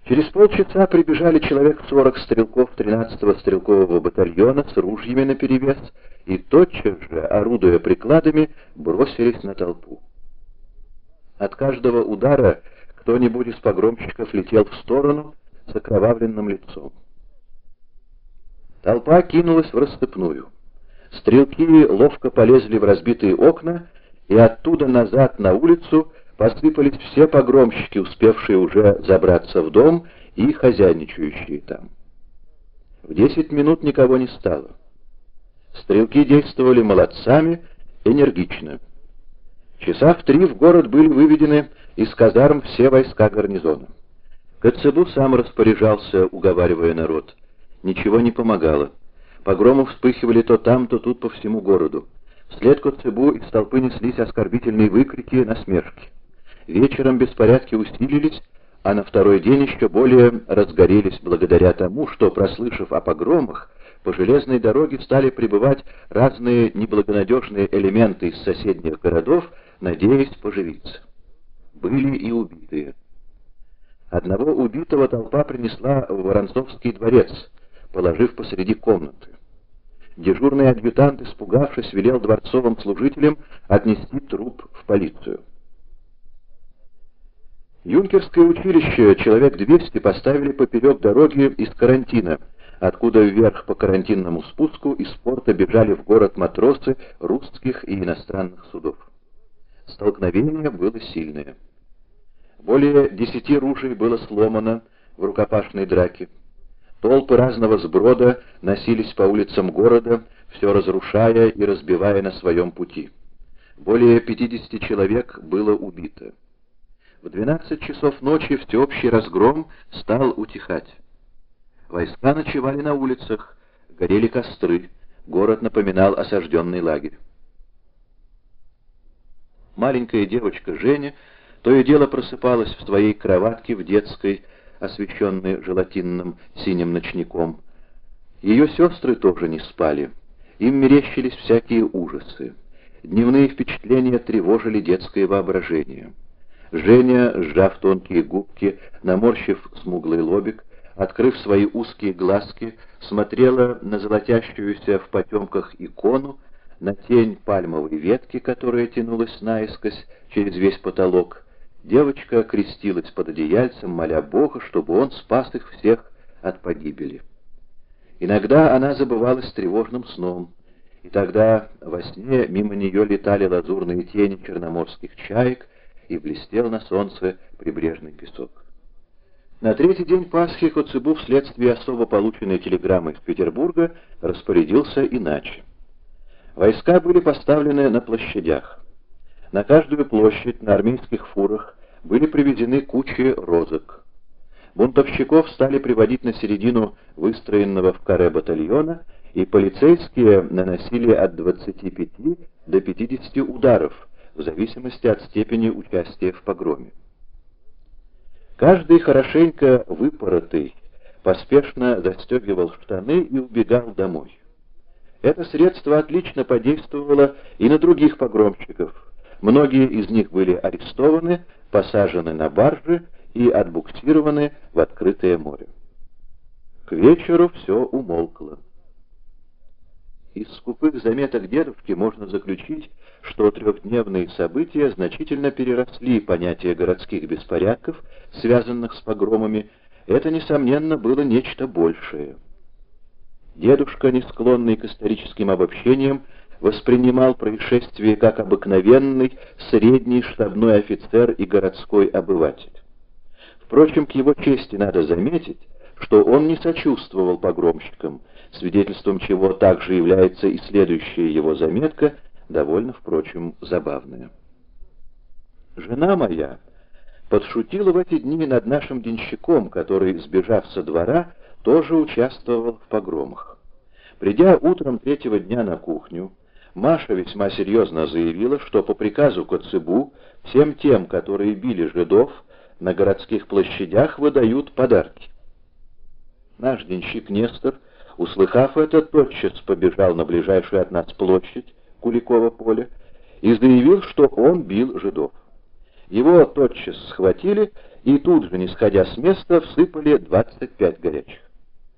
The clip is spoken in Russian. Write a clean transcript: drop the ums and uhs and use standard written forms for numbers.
Через полчаса прибежали человек 40 стрелков 13-го стрелкового батальона с ружьями наперевес и тотчас же, орудуя прикладами, бросились на толпу. От каждого удара кто-нибудь из погромщиков летел в сторону с окровавленным лицом. Толпа кинулась в рассыпную. Стрелки ловко полезли в разбитые окна, и оттуда назад на улицу посыпались все погромщики, успевшие уже забраться в дом и хозяйничающие там. В 10 минут никого не стало. Стрелки действовали молодцами, энергично. Часа в 3 в город были выведены из казарм все войска гарнизона. Коцебу сам распоряжался, уговаривая народ. Ничего не помогало. Погромы вспыхивали то там, то тут по всему городу. Вслед Коцебу из толпы неслись оскорбительные выкрики, насмешки. Вечером беспорядки усилились, а на второй день еще более разгорелись благодаря тому, что, прослышав о погромах, по железной дороге стали прибывать разные неблагонадежные элементы из соседних городов, надеясь поживиться. Были и убитые. Одного убитого толпа принесла в Воронцовский дворец, положив посреди комнаты. Дежурный адъютант, испугавшись, велел дворцовым служителям отнести труп в полицию. Юнкерское училище человек 200 поставили поперек дороги из карантина, откуда вверх по карантинному спуску из порта бежали в город матросы русских и иностранных судов. Столкновение было сильное. Более 10 ружей было сломано в рукопашной драке. Толпы разного сброда носились по улицам города, все разрушая и разбивая на своем пути. Более 50 человек было убито. В 12 часов ночи всеобщий разгром стал утихать. Войска ночевали на улицах, горели костры, город напоминал осажденный лагерь. Маленькая девочка Женя то и дело просыпалась в своей кроватке в детской, освещенной желатинным синим ночником. Ее сестры тоже не спали. Им мерещились всякие ужасы. Дневные впечатления тревожили детское воображение. Женя, сжав тонкие губки, наморщив смуглый лобик, открыв свои узкие глазки, смотрела на золотящуюся в потемках икону, на тень пальмовой ветки, которая тянулась наискось через весь потолок. Девочка крестилась под одеяльцем, моля Бога, чтобы он спас их всех от погибели. Иногда она забывалась тревожным сном, и тогда во сне мимо нее летали лазурные тени черноморских чаек, и блестел на солнце прибрежный песок. На 3-й день Пасхи Коцебу вследствие особо полученной телеграммы из Петербурга распорядился иначе. Войска были поставлены на площадях. На каждую площадь на армейских фурах были привезены кучи розок. Бунтовщиков стали приводить на середину выстроенного в каре батальона, и полицейские наносили от 25 до 50 ударов, в зависимости от степени участия в погроме. Каждый хорошенько выпоротый поспешно застегивал штаны и убегал домой. Это средство отлично подействовало и на других погромщиков. Многие из них были арестованы, посажены на баржи и отбуксированы в открытое море. К вечеру все умолкло. Из скупых заметок дедушки можно заключить, что 3-дневные события значительно переросли понятие городских беспорядков, связанных с погромами. Это, несомненно, было нечто большее. Дедушка, не склонный к историческим обобщениям, воспринимал происшествие как обыкновенный средний штабной офицер и городской обыватель. Впрочем, к его чести надо заметить, что он не сочувствовал погромщикам, свидетельством чего также является и следующая его заметка, довольно, впрочем, забавная. «Жена моя подшутила в эти дни над нашим денщиком, который, сбежав со двора, тоже участвовал в погромах. Придя утром 3-го дня на кухню, Маша весьма серьезно заявила, что по приказу Коцебу всем тем, которые били жидов, на городских площадях выдают подарки. Наш денщик Нестор, услыхав это, тотчас побежал на ближайшую от нас площадь, Куликово поле, и заявил, что он бил жидов. Его тотчас схватили и тут же, не сходя с места, всыпали 25 горячих.